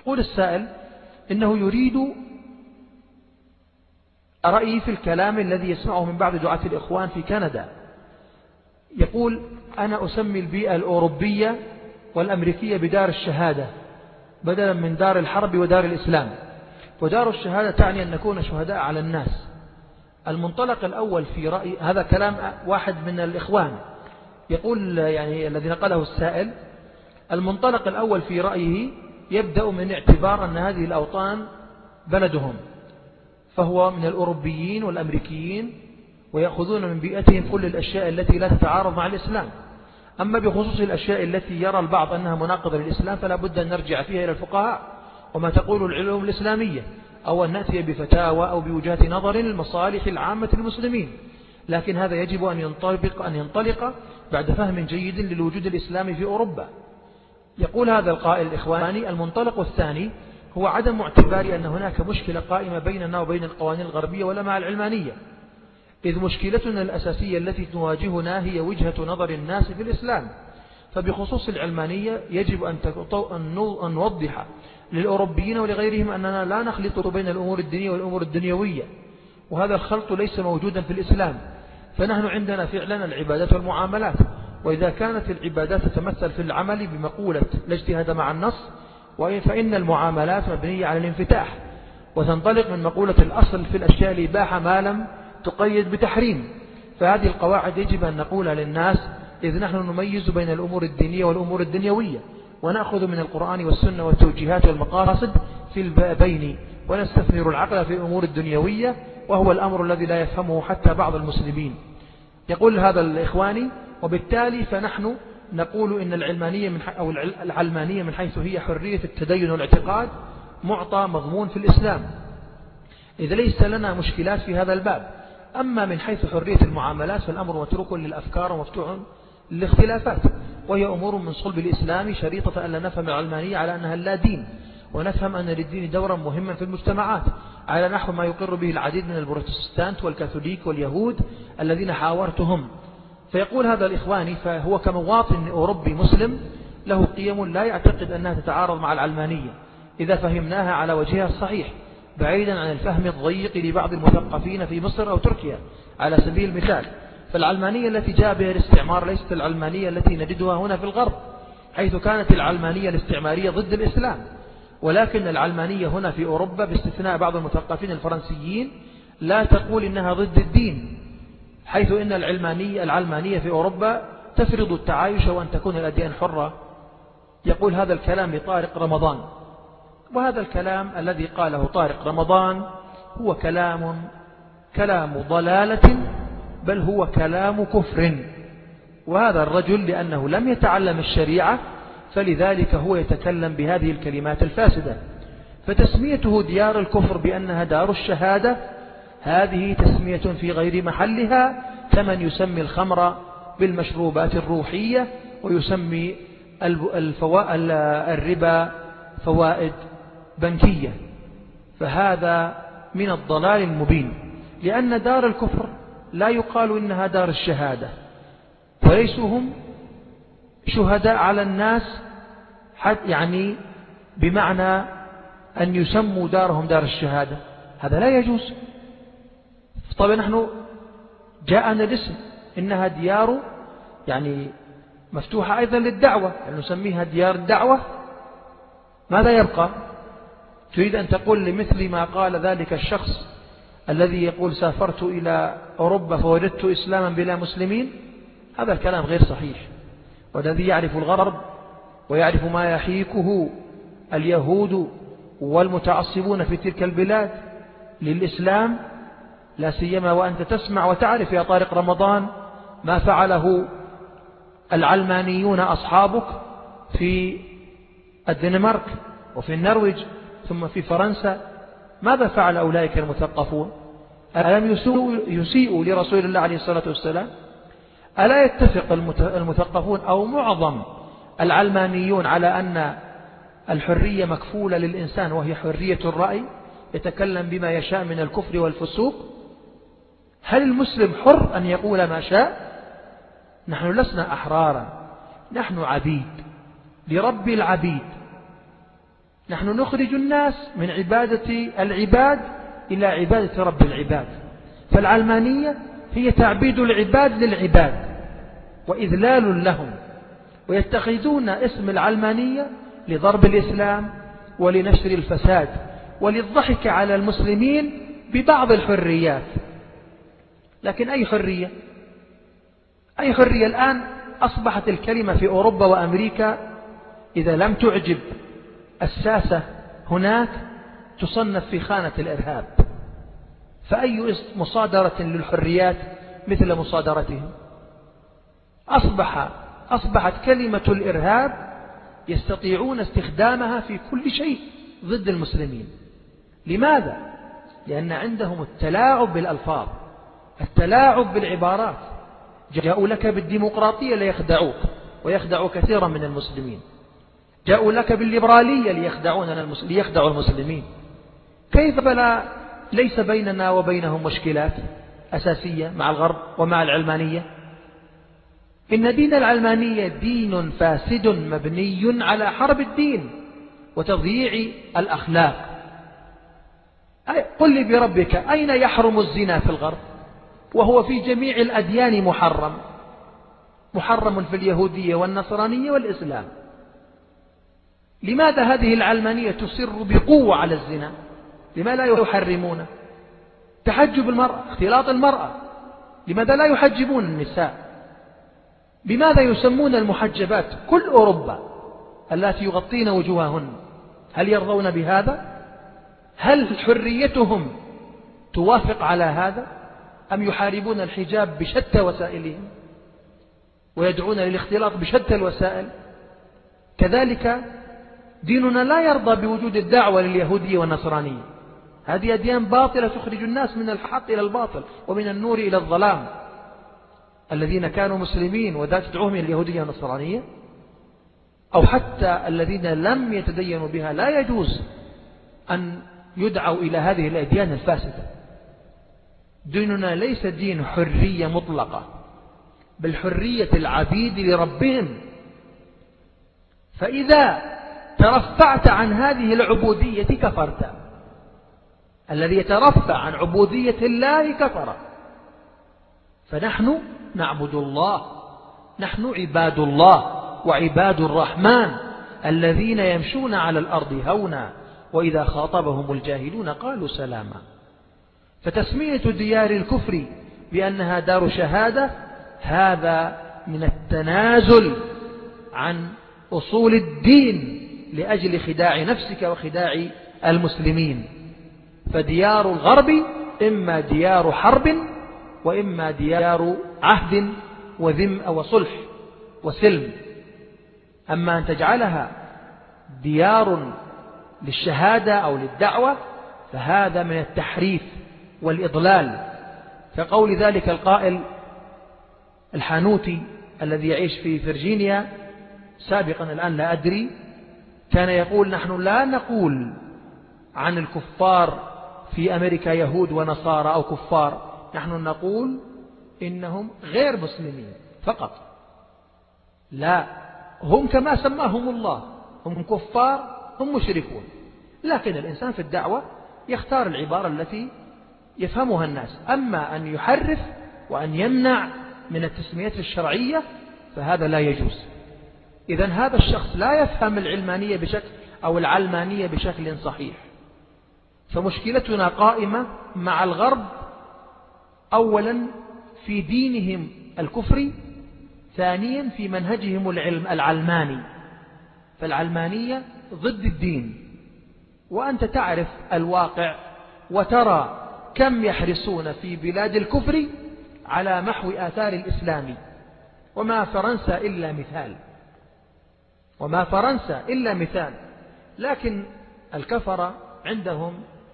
يقول السائل إنه يريد رأيي في الكلام الذي يسمعه من بعض دعاة الإخوان في كندا. يقول: أنا أسمي البيئة الأوروبية والأمريكية بدار الشهادة بدلا من دار الحرب ودار الإسلام، ودار الشهادة تعني أن نكون شهداء على الناس. المنطلق الأول في رأي، هذا كلام واحد من الإخوان يقول، يعني الذي نقله السائل، المنطلق الأول في رأيه يبدأ من اعتبار أن هذه الأوطان بلدهم، فهو من الأوروبيين والأمريكيين ويأخذون من بيئتهم كل الأشياء التي لا تتعارض مع الإسلام. أما بخصوص الأشياء التي يرى البعض أنها مناقضة للإسلام فلا بد أن نرجع فيها إلى الفقهاء وما تقول العلوم الإسلامية، أو أن نأتي بفتاوى أو بوجهة نظر المصالح العامة للمسلمين. لكن هذا يجب أن ينطلق بعد فهم جيد للوجود الإسلامي في أوروبا. يقول هذا القائل الإخواني: المنطلق الثاني هو عدم اعتبار أن هناك مشكلة قائمة بيننا وبين القوانين الغربية ولا مع العلمانية، إذ مشكلتنا الأساسية التي تواجهنا هي وجهة نظر الناس في الإسلام. فبخصوص العلمانية يجب أن نوضح للأوروبيين ولغيرهم أننا لا نخلط بين الأمور الدينية والأمور الدنيوية، وهذا الخلط ليس موجودا في الإسلام. فنحن عندنا فعلا العبادات والمعاملات، وإذا كانت العبادات تتمثل في العمل بمقولة لا اجتهاد مع النص، فإن المعاملات مبنية على الانفتاح وتنطلق من مقولة الأصل في الأشياء الإباحة ما لم تقيد بتحريم. فهذه القواعد يجب أن نقولها للناس، إذ نحن نميز بين الأمور الدينية والأمور الدنيوية، ونأخذ من القرآن والسنة والتوجيهات والمقاصد في البين، ونستثمر العقل في الأمور الدنيوية، وهو الأمر الذي لا يفهمه حتى بعض المسلمين. يقول هذا الإخواني: وبالتالي فنحن نقول إن العلمانية من حيث هي حرية التدين والاعتقاد معطى مضمون في الإسلام، إذا ليس لنا مشكلات في هذا الباب. أما من حيث حرية المعاملات فالأمر متروك للأفكار ومفتوح للاختلافات، وهي أمور من صلب الإسلام، شريطة أن لا نفهم العلمانية على أنها لا دين، ونفهم أن للدين دورا مهما في المجتمعات على نحو ما يقر به العديد من البروتستانت والكاثوليك واليهود الذين حاورتهم. فيقول هذا الإخواني: فهو كمواطن أوروبي مسلم له قيم لا يعتقد أنها تتعارض مع العلمانية إذا فهمناها على وجهها الصحيح، بعيدا عن الفهم الضيق لبعض المثقفين في مصر أو تركيا على سبيل المثال. فالعلمانية التي جاء بها الاستعمار ليست العلمانية التي نجدها هنا في الغرب، حيث كانت العلمانية الاستعمارية ضد الإسلام، ولكن العلمانية هنا في أوروبا باستثناء بعض المثقفين الفرنسيين لا تقول إنها ضد الدين، حيث إن العلمانية في أوروبا تفرض التعايش وأن تكون الأديان حرة. يقول هذا الكلام لطارق رمضان، وهذا الكلام الذي قاله طارق رمضان هو كلام ضلالة، بل هو كلام كفر. وهذا الرجل لأنه لم يتعلم الشريعة فلذلك هو يتكلم بهذه الكلمات الفاسدة. فتسميته ديار الكفر بأنها دار الشهادة هذه تسمية في غير محلها، كمن يسمي الخمر بالمشروبات الروحية ويسمي الربا فوائد بنكية. فهذا من الضلال المبين، لأن دار الكفر لا يقال إنها دار الشهادة، وليسوا هم شهداء على الناس يعني بمعنى أن يسموا دارهم دار الشهادة، هذا لا يجوز. طبعا نحن جاءنا الاسم إنها ديار يعني مفتوحة أيضا للدعوة، يعني نسميها ديار الدعوة. ماذا يبقى؟ تريد أن تقول لمثل ما قال ذلك الشخص الذي يقول سافرت إلى أوروبا فوجدت إسلاما بلا مسلمين؟ هذا الكلام غير صحيح. والذي يعرف الغرب ويعرف ما يحيكه اليهود والمتعصبون في تلك البلاد للإسلام، لا سيما وأنت تسمع وتعرف يا طارق رمضان ما فعله العلمانيون أصحابك في الدنمارك وفي النرويج ثم في فرنسا. ماذا فعل أولئك المثقفون؟ ألم يسيئوا لرسول الله عليه الصلاة والسلام؟ ألا يتفق المثقفون أو معظم العلمانيون على أن الحرية مكفولة للإنسان وهي حرية الرأي، يتكلم بما يشاء من الكفر والفسوق؟ هل المسلم حر أن يقول ما شاء؟ نحن لسنا أحرارا، نحن عبيد لرب العبيد. نحن نخرج الناس من عبادة العباد إلى عبادة رب العباد. فالعلمانية هي تعبيد العباد للعباد وإذلال لهم، ويتخذون اسم العلمانية لضرب الإسلام ولنشر الفساد وللضحك على المسلمين ببعض الحريات. لكن أي حرية؟ أي حرية الآن؟ أصبحت الكلمة في أوروبا وأمريكا إذا لم تعجب الساسة هناك تصنف في خانة الإرهاب. فأي مصادرة للحريات مثل مصادرتهم؟ أصبحت كلمة الإرهاب يستطيعون استخدامها في كل شيء ضد المسلمين. لماذا؟ لأن عندهم التلاعب بالألفاظ، التلاعب بالعبارات. جاءوا لك بالديمقراطية ليخدعوك ويخدعوا كثيرا من المسلمين، جاءوا لك بالليبرالية ليخدعوا المسلمين. كيف بلا ليس بيننا وبينهم مشكلات أساسية مع الغرب ومع العلمانية؟ إن دين العلمانية دين فاسد مبني على حرب الدين وتضييع الأخلاق. قل لي بربك أين يحرم الزنا في الغرب وهو في جميع الأديان محرم في اليهودية والنصرانية والإسلام؟ لماذا هذه العلمانية تصر بقوة على الزنا؟ لماذا لا يحرمونه؟ تحجب المرأة، اختلاط المرأة، لماذا لا يحجبون النساء؟ بماذا يسمون المحجبات كل أوروبا التي يغطين وجوههن؟ هل يرضون بهذا؟ هل حريتهم توافق على هذا؟ أم يحاربون الحجاب بشتى وسائلهم ويدعون للاختلاط بشتى الوسائل؟ كذلك ديننا لا يرضى بوجود الدعوة لليهودية والنصرانية. هذه أديان باطلة تخرج الناس من الحق إلى الباطل ومن النور إلى الظلام. الذين كانوا مسلمين وذات تدعوهم إلى اليهودية والنصرانية أو حتى الذين لم يتدينوا بها لا يجوز أن يدعوا إلى هذه الأديان الفاسدة. ديننا ليس دين حرية مطلقة، بل حرية العبيد لربهم. فإذا ترفعت عن هذه العبودية كفرت. الذي يترفع عن عبودية الله كفر. فنحن نعبد الله، نحن عباد الله وعباد الرحمن الذين يمشون على الأرض هونا وإذا خاطبهم الجاهلون قالوا سلاما. فتسمية ديار الكفر بأنها دار شهادة هذا من التنازل عن أصول الدين لأجل خداع نفسك وخداع المسلمين. فديار الغرب إما ديار حرب وإما ديار عهد وذم وصلح وسلم. أما أن تجعلها ديار للشهادة أو للدعوة فهذا من التحريف والإضلال. كقول ذلك القائل الحانوتي الذي يعيش في فرجينيا سابقا الآن لا أدري، كان يقول نحن لا نقول عن الكفار في أمريكا يهود ونصارى أو كفار، نحن نقول إنهم غير مسلمين فقط. لا، هم كما سماهم الله، هم كفار، هم مشركون. لكن الإنسان في الدعوة يختار العبارة التي يفهمها الناس. أما أن يحرف وأن يمنع من التسميات الشرعية فهذا لا يجوز. إذن هذا الشخص لا يفهم العلمانية بشكل أو العلمانية بشكل صحيح. فمشكلتنا قائمة مع الغرب أولا في دينهم الكفري، ثانيا في منهجهم العلماني. فالعلمانية ضد الدين، وأنت تعرف الواقع وترى كم يحرصون في بلاد الكفر على محو آثار الإسلام. وما فرنسا إلا مثال. لكن الكفرة عندهم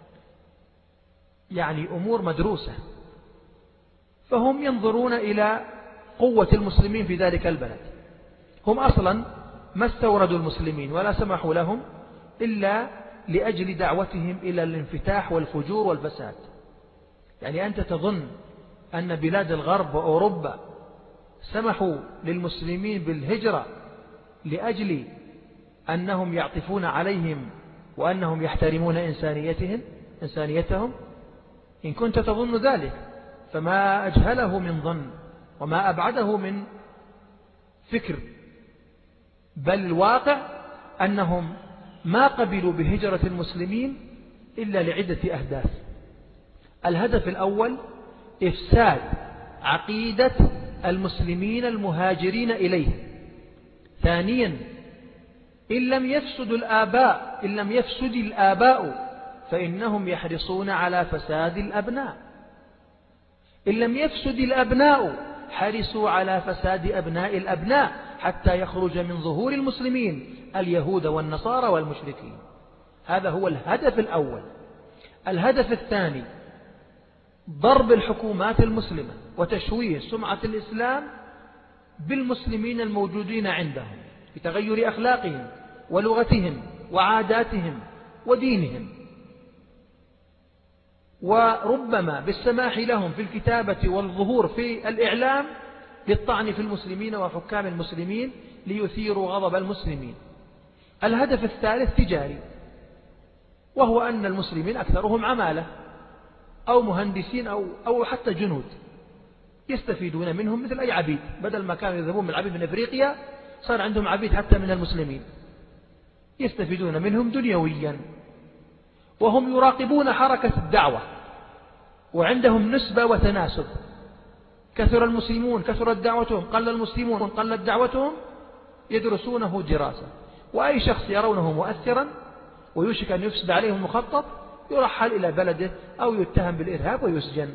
يعني أمور مدروسة، فهم ينظرون إلى قوة المسلمين في ذلك البلد. هم أصلا ما استوردوا المسلمين ولا سمحوا لهم إلا لأجل دعوتهم إلى الانفتاح والفجور والفساد. يعني أنت تظن أن بلاد الغرب وأوروبا سمحوا للمسلمين بالهجرة لأجل أنهم يعطفون عليهم وأنهم يحترمون إنسانيتهم. إن كنت تظن ذلك فما أجهله من ظن وما أبعده من فكر، بل الواقع أنهم ما قبلوا بهجرة المسلمين إلا لعدة أهداف. الهدف الأول إفساد عقيدة المسلمين المهاجرين إليه. ثانيا إن لم يفسد الآباء فإنهم يحرصون على فساد الأبناء. إن لم يفسد الأبناء حرصوا على فساد أبناء الأبناء حتى يخرج من ظهور المسلمين اليهود والنصارى والمشركين. هذا هو الهدف الأول. الهدف الثاني ضرب الحكومات المسلمة وتشويه سمعة الإسلام بالمسلمين الموجودين عندهم بتغير أخلاقهم ولغتهم وعاداتهم ودينهم، وربما بالسماح لهم في الكتابة والظهور في الإعلام للطعن في المسلمين وحكام المسلمين ليثيروا غضب المسلمين. الهدف الثالث تجاري، وهو أن المسلمين أكثرهم عمالة أو مهندسين أو حتى جنود يستفيدون منهم مثل أي عبيد. بدل ما كانوا يذهبون من العبيد من أفريقيا صار عندهم عبيد حتى من المسلمين يستفيدون منهم دنيويا، وهم يراقبون حركة الدعوة وعندهم نسبة وتناسب. كثر المسلمون كثرت دعوتهم، قل المسلمون قلت دعوتهم، يدرسونه دراسة. وأي شخص يرونه مؤثرا ويوشك أن يفسد عليهم مخطط يرحل إلى بلده أو يتهم بالإرهاب ويسجن.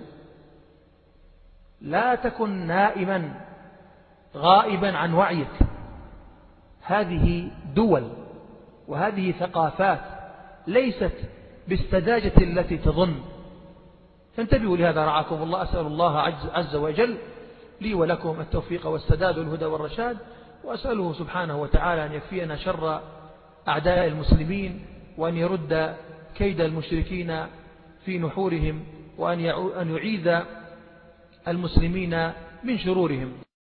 لا تكن نائما غائبا عن وعيك. هذه دول وهذه ثقافات ليست بالسذاجة التي تظن. فانتبهوا لهذا رعاكم الله. أسأل الله عز وجل لي ولكم التوفيق والسداد والهدى والرشاد، وأسأله سبحانه وتعالى أن يكفينا شر أعداء المسلمين، وأن يرد كيد المشركين في نحورهم، وأن يعيذ المسلمين من شرورهم.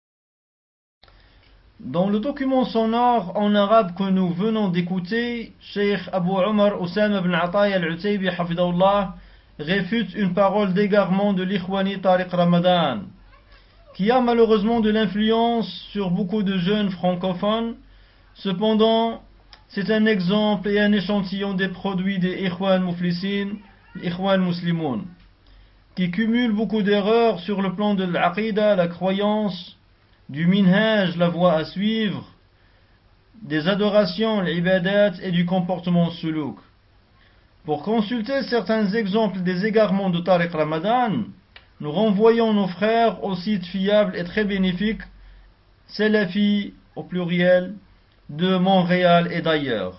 Dans le document sonore en arabe que nous venons d'écouter, Cheikh Abu Omar Oussama ibn Ataya al-Utaybi hafidahullah réfute une parole d'égarement de l'Ikhwani Tariq Ramadan, qui a malheureusement de l'influence sur beaucoup de jeunes francophones. Cependant, c'est un exemple et un échantillon des produits des Ikhwan Muflisin, l'Ikhwan Muslimoun, qui cumulent beaucoup d'erreurs sur le plan de l'Aqida, la croyance, du minhaj, la voie à suivre, des adorations, l'ibadat et du comportement suluk. Pour consulter certains exemples des égarements de Tariq Ramadan, nous renvoyons nos frères au site fiable et très bénéfique Salafi au pluriel de Montréal et d'ailleurs.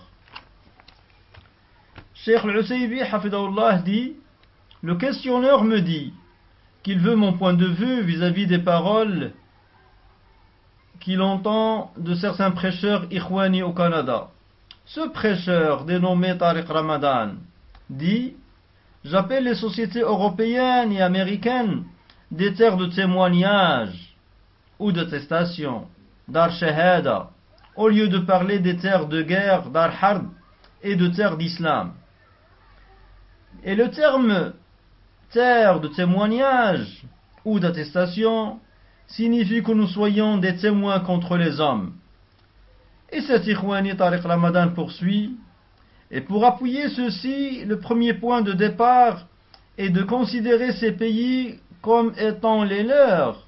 Cheikh Al-Usaybi hafidahullah dit: le questionneur me dit qu'il veut mon point de vue vis-à-vis des paroles qu'il entend de certains prêcheurs Ikhwani au Canada. Ce prêcheur dénommé Tariq Ramadan dit: j'appelle les sociétés européennes et américaines des terres de témoignage ou d'attestation, dar shahada, au lieu de parler des terres de guerre, dar harb, et de terres d'islam. Et le terme terre de témoignage ou d'attestation signifie que nous soyons des témoins contre les hommes. Et cet Ikhwani Tariq Ramadan poursuit: et pour appuyer ceci, le premier point de départ est de considérer ces pays comme étant les leurs,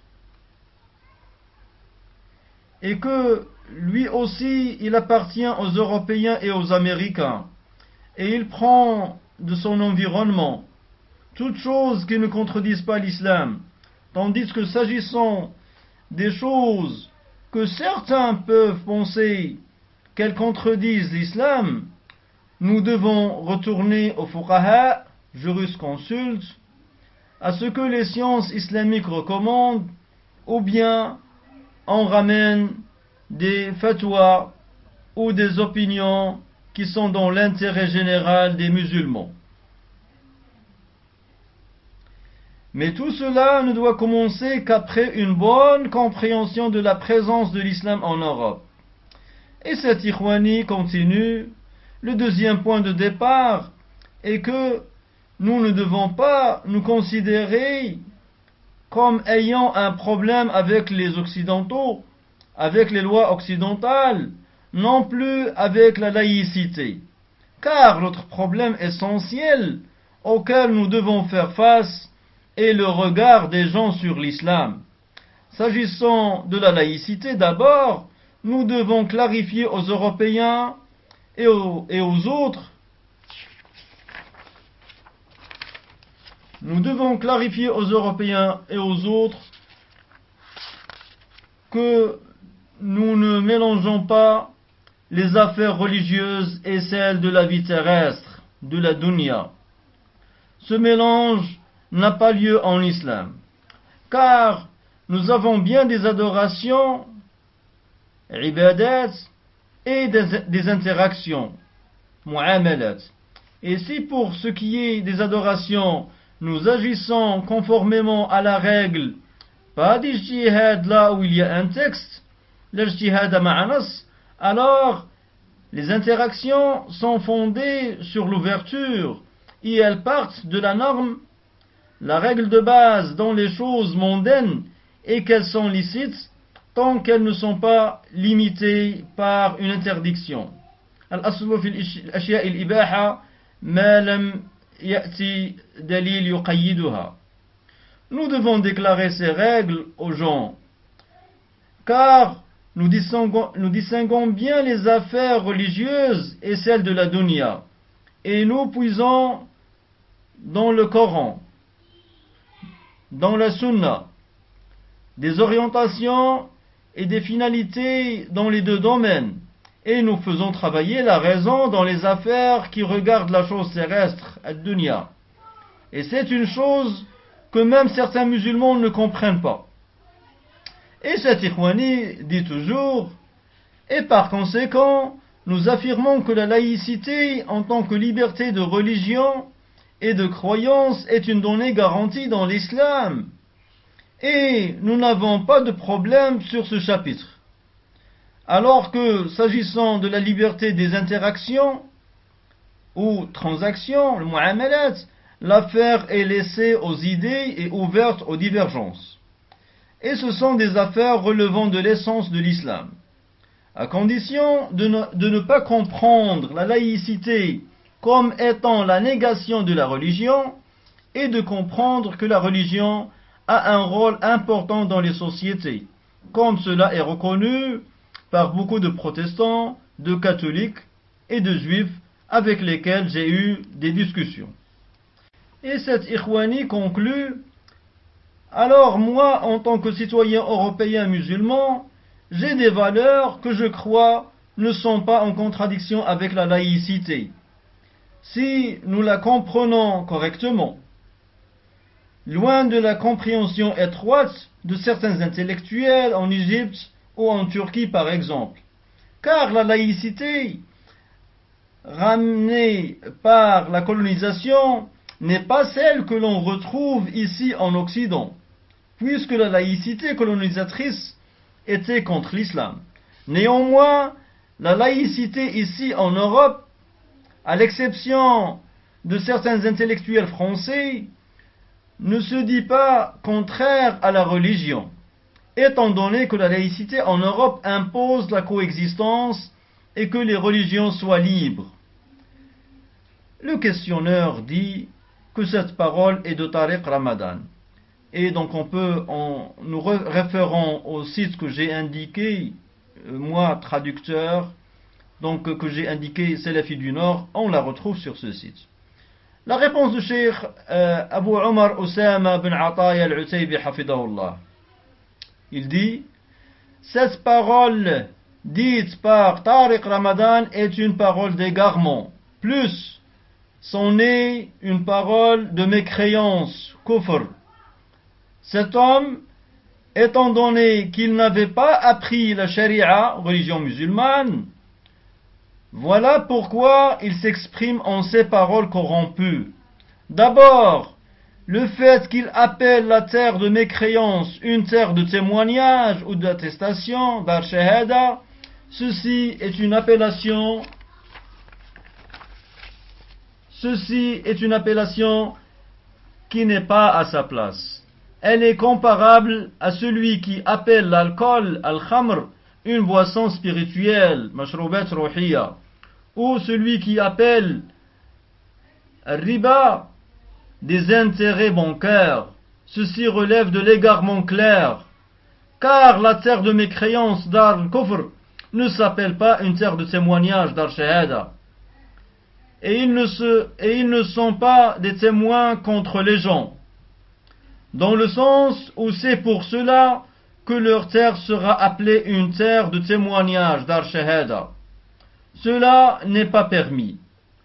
et que lui aussi il appartient aux Européens et aux Américains, et il prend de son environnement toutes choses qui ne contredisent pas l'islam, tandis que s'agissant des choses que certains peuvent penser qu'elles contredisent l'islam, nous devons retourner aux fuqaha, jurisconsultes, à ce que les sciences islamiques recommandent, ou bien on ramène des fatwas ou des opinions qui sont dans l'intérêt général des musulmans. Mais tout cela ne doit commencer qu'après une bonne compréhension de la présence de l'islam en Europe. Et cet Ikhwani continue: Le deuxième point de départ est que nous ne devons pas nous considérer comme ayant un problème avec les Occidentaux, avec les lois occidentales, non plus avec la laïcité. Car notre problème essentiel auquel nous devons faire face est le regard des gens sur l'islam. S'agissant de la laïcité d'abord, nous devons clarifier aux Européens et aux autres. Nous devons clarifier aux Européens et aux autres que nous ne mélangeons pas les affaires religieuses et celles de la vie terrestre, de la dunya. Ce mélange n'a pas lieu en islam, car nous avons bien des adorations, ibadat, et des interactions, mu'amalat. Et si pour ce qui est des adorations, nous agissons conformément à la règle, pas d'ijtihad là où il y a un texte, l'ijtihad ma'anas, alors les interactions sont fondées sur l'ouverture et elles partent de la norme, la règle de base dans les choses mondaines et qu'elles sont licites tant qu'elles ne sont pas limitées par une interdiction. Al-aslu fil ashya' al-ibaha ma lam ya'ti dalil yuqayyiduha. Nous devons déclarer ces règles aux gens, car nous distinguons bien les affaires religieuses et celles de la dunya, et nous puisons dans le Coran, dans la Sunna, des orientations et des finalités dans les deux domaines, et nous faisons travailler la raison dans les affaires qui regardent la chose terrestre, ad-dunya. Et c'est une chose que même certains musulmans ne comprennent pas. Et cet Ikhwani dit toujours, et par conséquent, nous affirmons que la laïcité en tant que liberté de religion et de croyance est une donnée garantie dans l'islam. Et nous n'avons pas de problème sur ce chapitre. Alors que, s'agissant de la liberté des interactions ou transactions, le mu'amalat, l'affaire est laissée aux idées et ouverte aux divergences. Et ce sont des affaires relevant de l'essence de l'islam, à condition de ne pas comprendre la laïcité comme étant la négation de la religion et de comprendre que la religion a un rôle important dans les sociétés, comme cela est reconnu par beaucoup de protestants, de catholiques et de juifs avec lesquels j'ai eu des discussions. Et cet Ikhwani conclut: alors moi, en tant que citoyen européen musulman, j'ai des valeurs que je crois ne sont pas en contradiction avec la laïcité, si nous la comprenons correctement, loin de la compréhension étroite de certains intellectuels en Égypte ou en Turquie par exemple. Car la laïcité, ramenée par la colonisation, n'est pas celle que l'on retrouve ici en Occident, puisque la laïcité colonisatrice était contre l'islam. Néanmoins, la laïcité ici en Europe, à l'exception de certains intellectuels français, ne se dit pas contraire à la religion, étant donné que la laïcité en Europe impose la coexistence et que les religions soient libres. Le questionneur dit que cette parole est de Tariq Ramadan. Et donc en nous référant au site que j'ai indiqué, moi traducteur, donc que j'ai indiqué Salafi du Nord, on la retrouve sur ce site. La réponse du Cheikh Abu Omar Oussama bin Ataya al-Utaybi hafidahullah. Il dit: cette parole dite par Tariq Ramadan est une parole d'égarement, plus c'en est une parole de mécréance, kufr. Cet homme, étant donné qu'il n'avait pas appris la charia, religion musulmane, voilà pourquoi il s'exprime en ces paroles corrompues. D'abord, le fait qu'il appelle la terre de mécréance une terre de témoignage ou d'attestation, dar shahada, ceci est une appellation ceci est une appellation qui n'est pas à sa place. Elle est comparable à celui qui appelle l'alcool, al-khamr, une boisson spirituelle, mashroubat ruhiya, ou celui qui appelle riba des intérêts bancaires. Ceci relève de l'égarement clair, car la terre de mécréance dar al-kufr ne s'appelle pas une terre de témoignage dar shahada. Et ils ne sont pas des témoins contre les gens, dans le sens où c'est pour cela que leur terre sera appelée une terre de témoignage dar shahada. Cela n'est pas permis.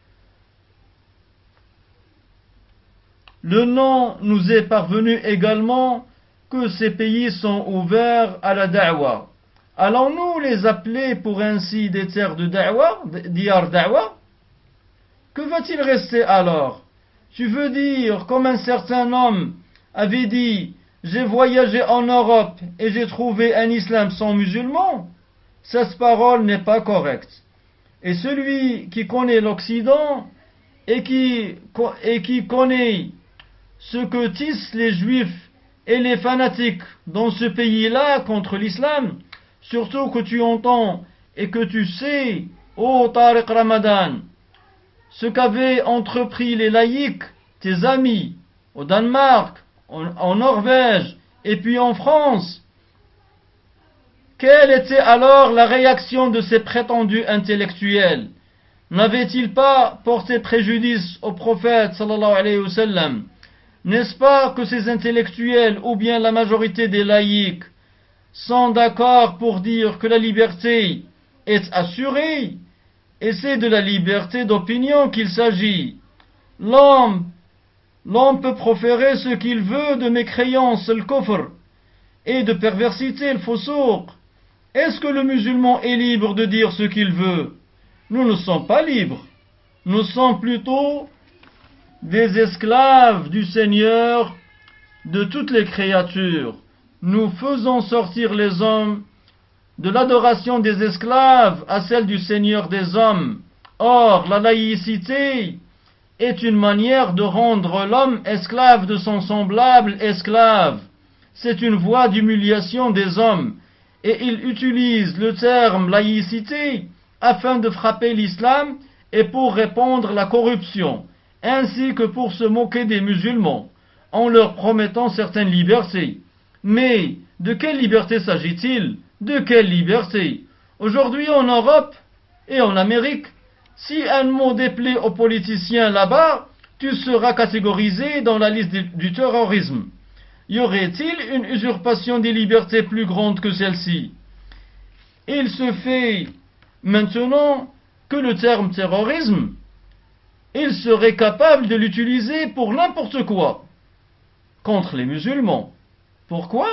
Le nom nous est parvenu également que ces pays sont ouverts à la da'wa. Allons-nous les appeler pour ainsi des terres de da'wa, diyar da'wa? Que va-t-il rester alors? Tu veux dire, comme un certain homme avait dit, j'ai voyagé en Europe et j'ai trouvé un islam sans musulmans? Cette parole n'est pas correcte. Et celui qui connaît l'Occident et qui connaît ce que tissent les juifs et les fanatiques dans ce pays-là contre l'islam, surtout que tu entends et que tu sais, ô Tariq Ramadan, ce qu'avaient entrepris les laïcs, tes amis, au Danemark, en Norvège et puis en France, quelle était alors la réaction de ces prétendus intellectuels? N'avaient-ils pas porté préjudice au prophète sallallahu alayhi wa sallam? N'est-ce pas que ces intellectuels, ou bien la majorité des laïcs, sont d'accord pour dire que la liberté est assurée? Et c'est de la liberté d'opinion qu'il s'agit. L'homme peut proférer ce qu'il veut de mécréance, le kufr, et de perversité, le fusouq. Est-ce que le musulman est libre de dire ce qu'il veut? Nous ne sommes pas libres. Nous sommes plutôt des esclaves du Seigneur de toutes les créatures. Nous faisons sortir les hommes de l'adoration des esclaves à celle du Seigneur des hommes. Or, la laïcité est une manière de rendre l'homme esclave de son semblable esclave. C'est une voie d'humiliation des hommes, et il utilise le terme laïcité afin de frapper l'islam et pour répandre la corruption, ainsi que pour se moquer des musulmans, en leur promettant certaines libertés. Mais de quelle liberté s'agit-il? De quelle liberté? Aujourd'hui en Europe et en Amérique, si un mot déplaît aux politiciens là-bas, tu seras catégorisé dans la liste du terrorisme. Y aurait-il une usurpation des libertés plus grande que celle-ci? Il se fait maintenant que le terme terrorisme, il serait capable de l'utiliser pour n'importe quoi contre les musulmans. Pourquoi?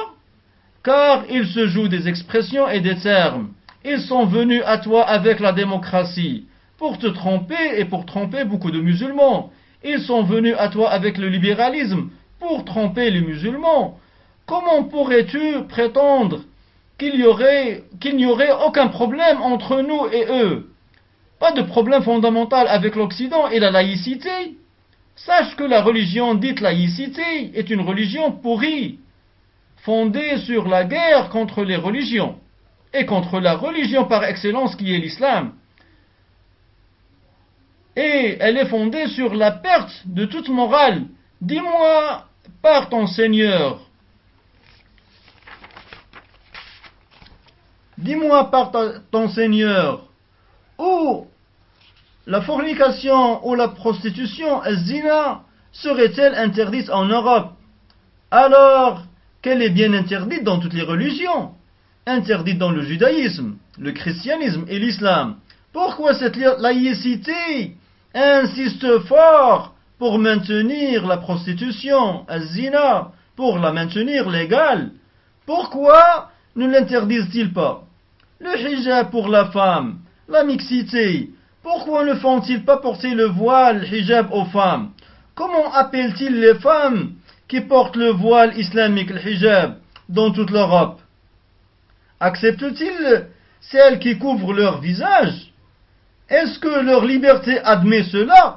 Car il se joue des expressions et des termes. Ils sont venus à toi avec la démocratie pour te tromper et pour tromper beaucoup de musulmans. Ils sont venus à toi avec le libéralisme pour tromper les musulmans. Comment pourrais-tu prétendre qu'il n'y aurait aucun problème entre nous et eux? Pas de problème fondamental avec l'Occident et la laïcité. Sache que la religion dite laïcité est une religion pourrie, fondée sur la guerre contre les religions et contre la religion par excellence qui est l'islam. Et elle est fondée sur la perte de toute morale. Dis-moi par ton Seigneur, où la fornication ou la prostitution, zina, serait-elle interdite en Europe, alors qu'elle est bien interdite dans toutes les religions, interdite dans le judaïsme, le christianisme et l'islam? Pourquoi cette laïcité insiste fort pour maintenir la prostitution, zina, pour la maintenir légale? Pourquoi ne l'interdisent-ils pas? Le hijab pour la femme, la mixité, pourquoi ne font-ils pas porter le voile, hijab aux femmes? Comment appellent-ils les femmes qui portent le voile islamique, le hijab, dans toute l'Europe? Acceptent-ils celles qui couvrent leur visage? Est-ce que leur liberté admet cela?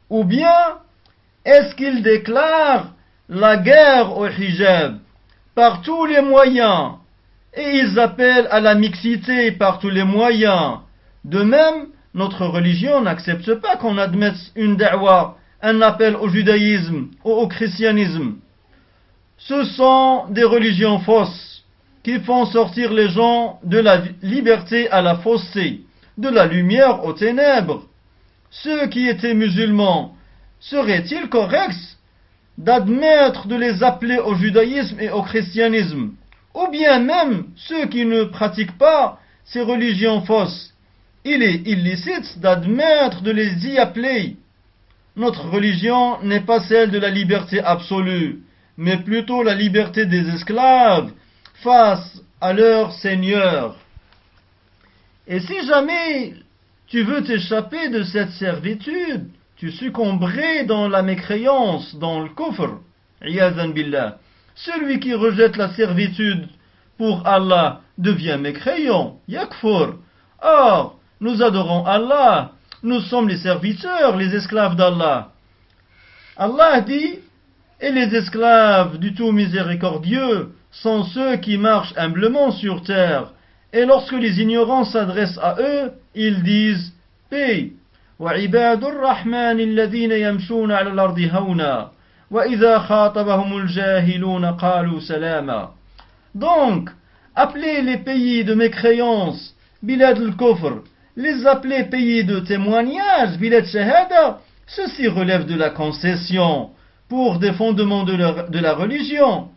Ou bien est-ce qu'ils déclarent la guerre au hijab par tous les moyens et ils appellent à la mixité par tous les moyens? De même, notre religion n'accepte pas qu'on admette une da'wa, un appel au judaïsme ou au christianisme. Ce sont des religions fausses qui font sortir les gens de la liberté à la fausseté, de la lumière aux ténèbres. Ceux qui étaient musulmans, serait-il correct d'admettre de les appeler au judaïsme et au christianisme? Ou bien même ceux qui ne pratiquent pas ces religions fausses, il est illicite d'admettre de les y appeler? Notre religion n'est pas celle de la liberté absolue, mais plutôt la liberté des esclaves face à leur seigneur. Et si jamais tu veux t'échapper de cette servitude, tu succomberais dans la mécréance, dans le kufr, iyazan billah. Celui qui rejette la servitude pour Allah devient mécréant, yakfur. Or, nous adorons Allah, nous sommes les serviteurs, les esclaves d'Allah. Allah dit, et les esclaves du tout miséricordieux sont ceux qui marchent humblement sur terre. Et lorsque les ignorants s'adressent à eux, ils disent paix. وعباد الرحمن الذين يمشون على الأرض هونا وإذا خاطبهم الجاهلون قالوا سلاما. Donc, appeler les pays de mécréance, bilad al-kufr, les appeler pays de témoignage, bilad shahada, ceci relève de la concession pour des fondements de la religion.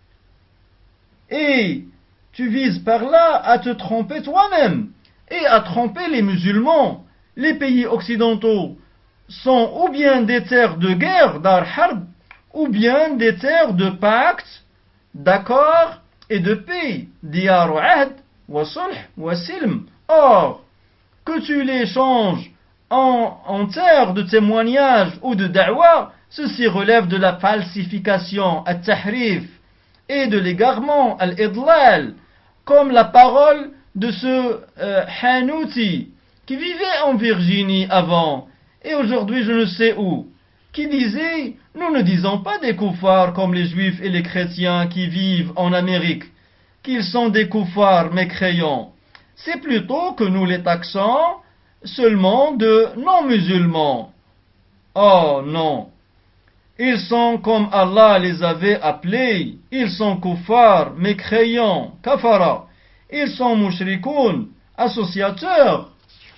Et tu vises par là à te tromper toi-même et à tromper les musulmans. Les pays occidentaux sont ou bien des terres de guerre, dar harb, ou bien des terres de pacte, d'accord et de paix, diyar wa ahd, wa sulh, wa silm. Or, que tu les changes en terres de témoignage ou de da'wa, ceci relève de la falsification, al-tahrif, et de l'égarement, al-idlal, comme la parole de ce Hanouti, qui vivait en Virginie avant, et aujourd'hui je ne sais où, qui disait, nous ne disons pas des koufars comme les juifs et les chrétiens qui vivent en Amérique, qu'ils sont des koufars mécréants. C'est plutôt que nous les taxons seulement de non-musulmans. Oh non, ils sont comme Allah les avait appelés, ils sont koufars, mécréants, kafara, ils sont mushrikoun, associateurs.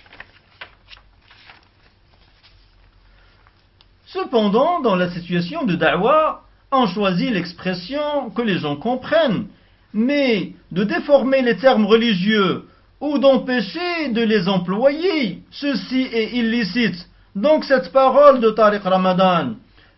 Cependant, dans la situation de da'wa, on choisit l'expression que les gens comprennent, mais de déformer les termes religieux ou d'empêcher de les employer, ceci est illicite. Donc cette parole de Tariq Ramadan,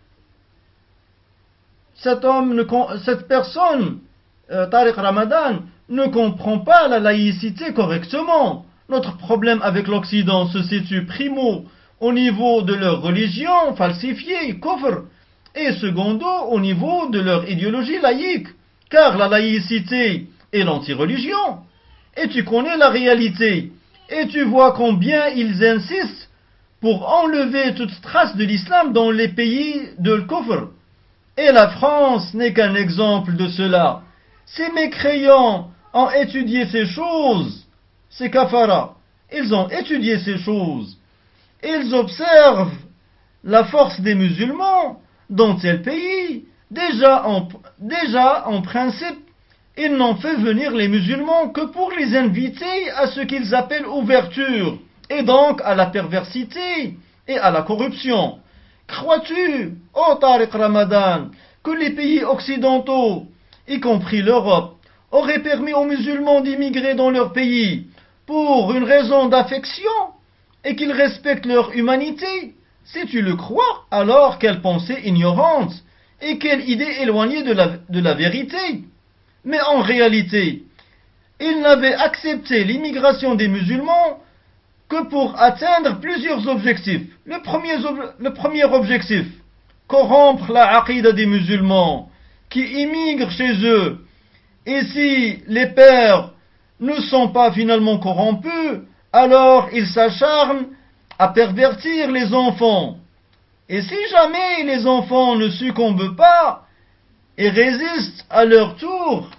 cette personne, Tariq Ramadan, ne comprend pas la laïcité correctement. Notre problème avec l'Occident se situe primo au niveau de leur religion falsifiée, kufr, et secondo au niveau de leur idéologie laïque, car la laïcité est l'anti-religion. Et tu connais la réalité, et tu vois combien ils insistent pour enlever toute trace de l'islam dans les pays de kufr. Et la France n'est qu'un exemple de cela. Ces mécréants ont étudié ces choses, ces kafaras, ils ont étudié ces choses. Ils observent la force des musulmans dans tel pays. Déjà en principe, ils n'ont fait venir les musulmans que pour les inviter à ce qu'ils appellent ouverture, et donc à la perversité et à la corruption. Crois-tu, ô Tariq Ramadan, que les pays occidentaux, y compris l'Europe, auraient permis aux musulmans d'immigrer dans leur pays pour une raison d'affection et qu'ils respectent leur humanité? Si tu le crois, alors quelle pensée ignorante et quelle idée éloignée de la vérité. Mais en réalité, ils n'avaient accepté l'immigration des musulmans que pour atteindre plusieurs objectifs. Le premier objectif, corrompre la aqida des musulmans qui immigrent chez eux. Et si les pères ne sont pas finalement corrompus, alors ils s'acharnent à pervertir les enfants. Et si jamais les enfants ne succombent pas et résistent à leur tour,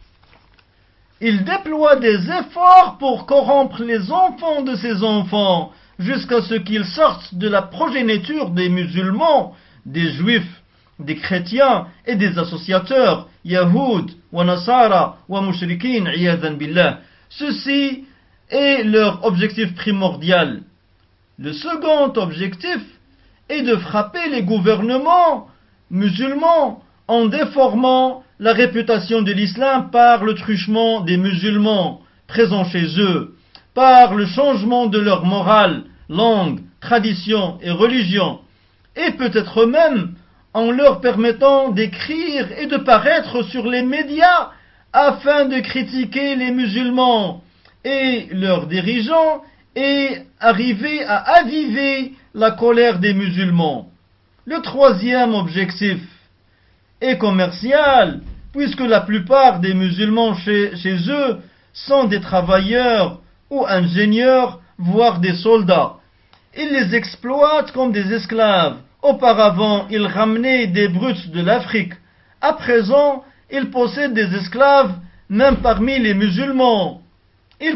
il déploie des efforts pour corrompre les enfants de ses enfants jusqu'à ce qu'ils sortent de la progéniture des musulmans, des juifs, des chrétiens et des associateurs, Yahoud, wa Nasara, wa Mushrikin, iyadhan billah. Ceci est leur objectif primordial. Le second objectif est de frapper les gouvernements musulmans en déformant la réputation de l'islam par le truchement des musulmans présents chez eux, par le changement de leur morale, langue, tradition et religion, et peut-être même en leur permettant d'écrire et de paraître sur les médias afin de critiquer les musulmans et leurs dirigeants et arriver à aviver la colère des musulmans. Le troisième objectif est commercial, puisque la plupart des musulmans chez eux sont des travailleurs ou ingénieurs, voire des soldats. Ils les exploitent comme des esclaves. Auparavant, ils ramenaient des brutes de l'Afrique. À présent, ils possèdent des esclaves, même parmi les musulmans. Ils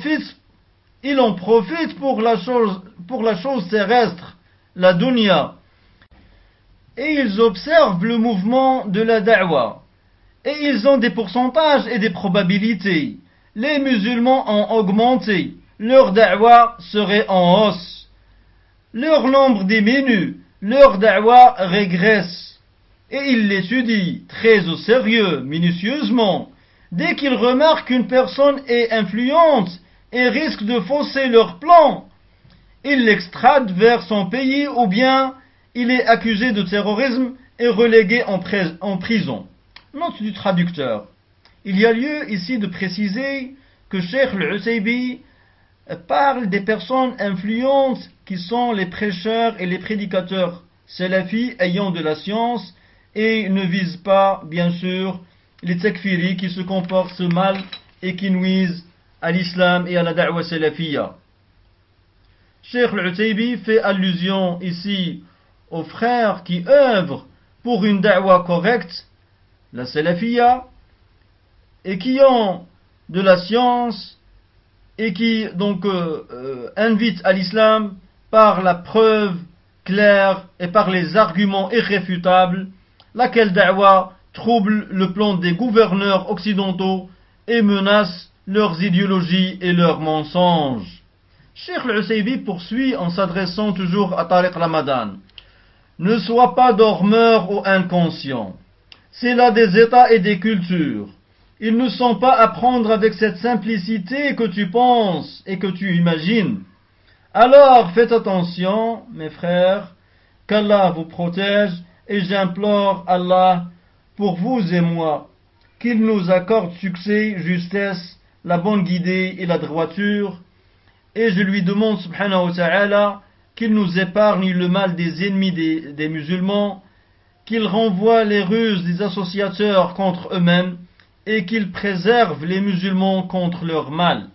en profitent pour la chose terrestre, la dunya. Et ils observent le mouvement de la da'wa. Et ils ont des pourcentages et des probabilités. Les musulmans ont augmenté. Leur da'wa serait en hausse. Leur nombre diminue. Leur da'wa régresse. Et ils l'étudient très au sérieux, minutieusement. Dès qu'ils remarquent qu'une personne est influente et risque de fausser leur plan, ils l'extradent vers son pays ou bien il est accusé de terrorisme et relégué en prison. Note du traducteur. Il y a lieu ici de préciser que Cheikh Al-Uthaybi parle des personnes influentes qui sont les prêcheurs et les prédicateurs salafis ayant de la science et ne vise pas, bien sûr, les takfiris qui se comportent mal et qui nuisent à l'islam et à la da'wa salafiyya. Cheikh Al-Uthaybi fait allusion ici aux frères qui œuvrent pour une da'wa correcte, la salafiyya, et qui ont de la science et qui donc invitent à l'islam par la preuve claire et par les arguments irréfutables, laquelle da'wa trouble le plan des gouverneurs occidentaux et menace leurs idéologies et leurs mensonges. Cheikh Al-Uthaybi poursuit en s'adressant toujours à Tariq Ramadan. Ne sois pas dormeur ou inconscient. C'est là des états et des cultures. Ils ne sont pas à prendre avec cette simplicité que tu penses et que tu imagines. Alors faites attention, mes frères, qu'Allah vous protège et j'implore Allah pour vous et moi, qu'il nous accorde succès, justesse, la bonne guidée et la droiture, et je lui demande subhanahu wa ta'ala qu'il nous épargne le mal des ennemis des musulmans, qu'il renvoie les ruses des associateurs contre eux-mêmes et qu'il préserve les musulmans contre leur mal.